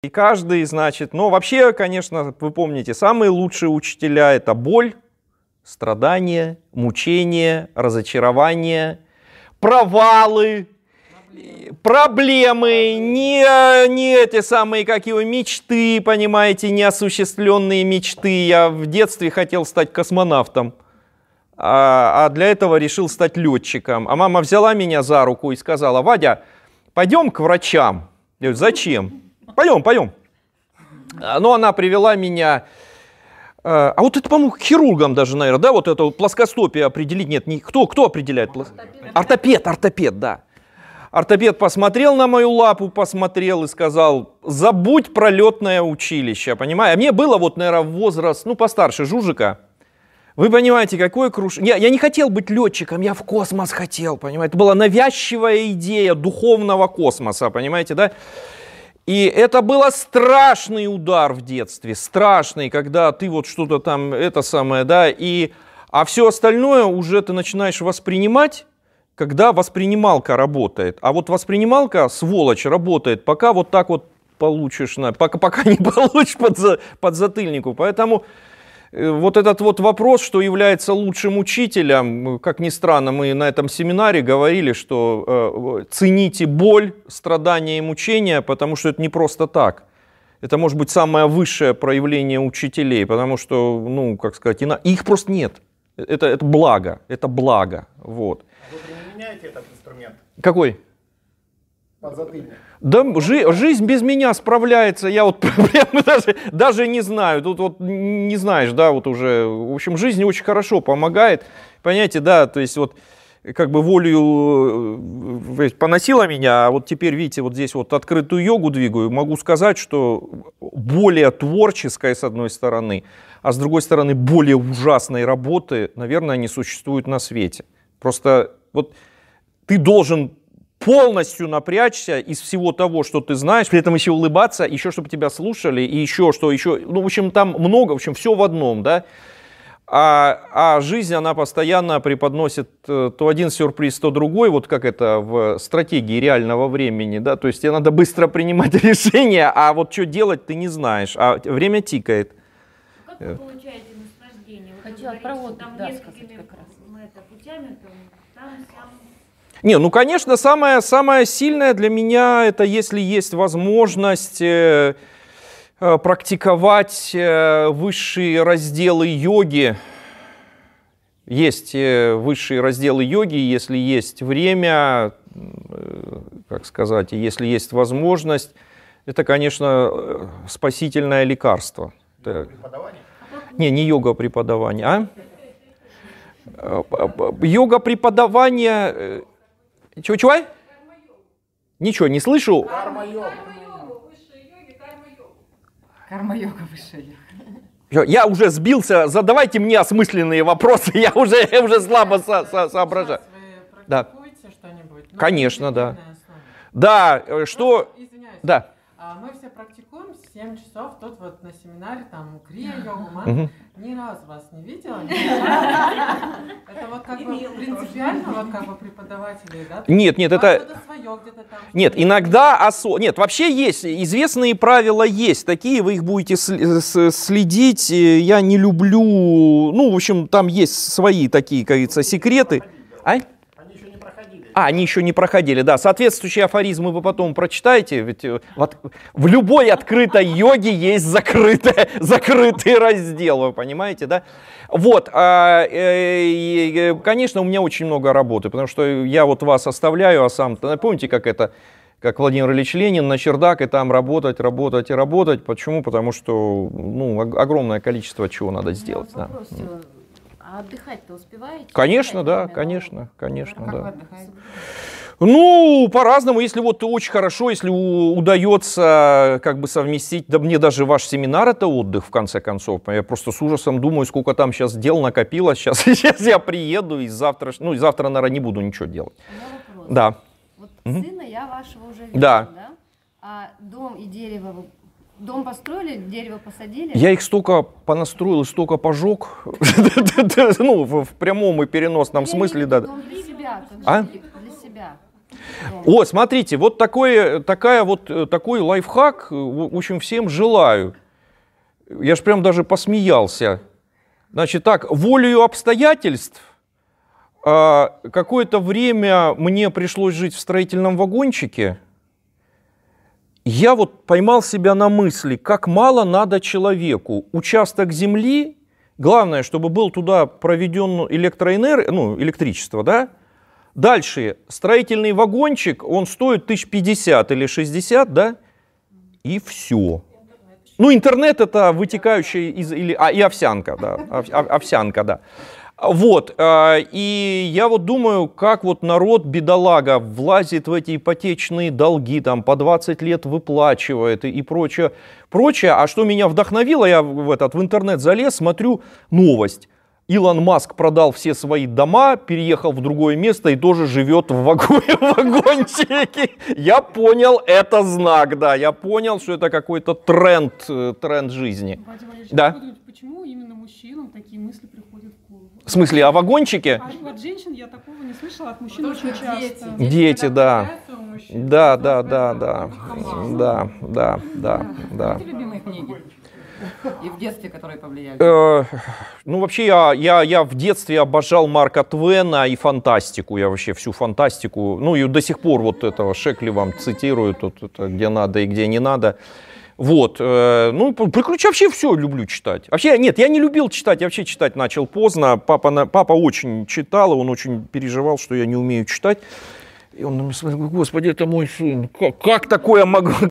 И каждый, значит, но вообще, конечно, вы помните, самые лучшие учителя — это боль, страдания, мучения, разочарования, провалы, проблемы, не эти самые, как его, мечты, понимаете, неосуществленные мечты. Я в детстве хотел стать космонавтом, а для этого решил стать летчиком. А мама взяла меня за руку и сказала: Вадя, пойдем к врачам. Я говорю: зачем? Пойдем. Но она привела меня... А вот это, по-моему, к хирургам даже, наверное, да, вот это плоскостопие определить. Нет, кто определяет? Ортопед, да. Ортопед посмотрел на мою лапу, посмотрел и сказал: забудь про летное училище, понимаешь? А мне было вот, наверное, возраст, постарше Жужика. Вы понимаете, какое крушение. Я не хотел быть летчиком, я в космос хотел, понимаете? Это была навязчивая идея духовного космоса, понимаете, да? И это был страшный удар в детстве, страшный, когда ты вот что-то там, это самое, да, а все остальное уже ты начинаешь воспринимать, когда воспринималка работает. А вот воспринималка, сволочь, работает, пока вот так вот получишь, пока не получишь под затыльнику. Поэтому вот этот вот вопрос, что является лучшим учителем, как ни странно, мы на этом семинаре говорили, что цените боль, страдания и мучения, потому что это не просто так. Это может быть самое высшее проявление учителей, потому что, как сказать, их просто нет. Это благо, вот. Вы применяете этот инструмент? Какой? Подзатыльник. Да, жизнь без меня справляется, я вот прямо даже не знаю, тут вот не знаешь, да, вот уже, в общем, жизнь очень хорошо помогает, понимаете, да, то есть вот как бы волею поносила меня, а вот теперь, видите, вот здесь вот открытую йогу двигаю, могу сказать, что более творческой, с одной стороны, а с другой стороны, более ужасной работы, наверное, не существует на свете. Просто вот ты должен полностью напрячься из всего того, что ты знаешь, при этом еще улыбаться, еще чтобы тебя слушали, и еще, в общем, там много, в общем, все в одном, да. А жизнь, она постоянно преподносит то один сюрприз, то другой, вот как это в стратегии реального времени, да, то есть тебе надо быстро принимать решения, а вот что делать ты не знаешь, а время тикает. Как вы получаете наслаждение? Вот хотела про отдых, там да, несколькими сказать как раз. путями, там, сям. Не, конечно, самое сильное для меня, это если есть возможность практиковать высшие разделы йоги. Есть высшие разделы йоги, если есть время, как сказать, если есть возможность, это, конечно, спасительное лекарство. Преподавание? Не йога-преподавание, а? Йога-преподавание... Чего? Ничего, не слышу. Карма-йога. Карма-йога высшая йога. Я уже сбился, задавайте мне осмысленные вопросы, я уже слабо соображаю. Вы Да. практикуете что-нибудь? Конечно, да. На основе? Да, что... Извиняюсь. Да. Мы все практикуем 7 часов тут вот на семинаре, там, крия-йогу, мантра. Ни разу вас не видела. Это вот как бы принципиально, вот как бы преподаватели, да? Нет, это... Что-то свое где-то там. Нет, иногда... Нет, вообще есть, известные правила есть, такие, вы их будете следить, я не люблю... в общем, там есть свои такие, как говорится, секреты. А? Они еще не проходили, да. Соответствующие афоризмы вы потом прочитаете, ведь вот в любой открытой йоге есть закрытый раздел, вы понимаете, да? Вот, конечно, у меня очень много работы, потому что я вот вас оставляю, а сам, помните, как Владимир Ильич Ленин на чердак, и там работать. Почему? Потому что, огромное количество чего надо сделать. Да. А отдыхать-то успеваете? Конечно, да, конечно, Как вы да. отдыхаете? По-разному, если вот очень хорошо, если удается как бы совместить, да мне даже ваш семинар это отдых, в конце концов. Я просто с ужасом думаю, сколько там сейчас дел накопилось, сейчас я приеду и завтра, наверное, не буду ничего делать. Вопрос. Да. Вот сына я вашего уже видела, Да. А дом и дерево, дом построили, дерево посадили? Я их столько понастроил, столько пожег, в прямом и переносном смысле, да. Дом для себя, А? для себя. О, смотрите, вот такой лайфхак, в общем, всем желаю. Я ж прям даже посмеялся. Значит так, волею обстоятельств какое-то время мне пришлось жить в строительном вагончике. Я вот поймал себя на мысли, как мало надо человеку. Участок земли, главное, чтобы был туда проведен электричество, да? Дальше, строительный вагончик, он стоит 1050 или 60, да? И все. Ну, интернет это вытекающая и овсянка, да, овсянка, да. Вот, и я вот думаю, как вот народ, бедолага, влазит в эти ипотечные долги, там, по 20 лет выплачивает и прочее, прочее. А что меня вдохновило, я в интернет залез, смотрю новость. Илон Маск продал все свои дома, переехал в другое место и тоже живет в вагончике. Я понял, это знак, да, я понял, что это какой-то тренд жизни. Вадим Валерьевич, Да. почему именно мужчинам такие мысли приходят в голову? В смысле, о вагончике? А от женщин я такого не слышала, от мужчин Потому очень что часто. Дети, да. появляются у мужчин, Да. Какие любимые книги? И в детстве, которые повлияли? Ну, вообще, я в детстве обожал Марка Твена и фантастику. Я вообще всю фантастику, ну, и до сих пор вот этого Шекли вам цитирую, тут это, где надо и где не надо. Вот, ну, вообще все люблю читать. Вообще, нет, я не любил читать, я вообще читать начал поздно. Папа очень читал, и он очень переживал, что я не умею читать. И он мне сказал: Господи, это мой сын, как такое могу?